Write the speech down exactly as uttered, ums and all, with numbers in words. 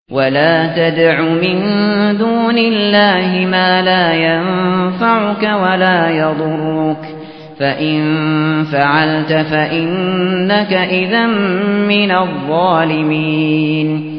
ولا تدع من دون الله ما لا ينفعك ولا يضرك فإن فعلت فإنك إذا من الظالمين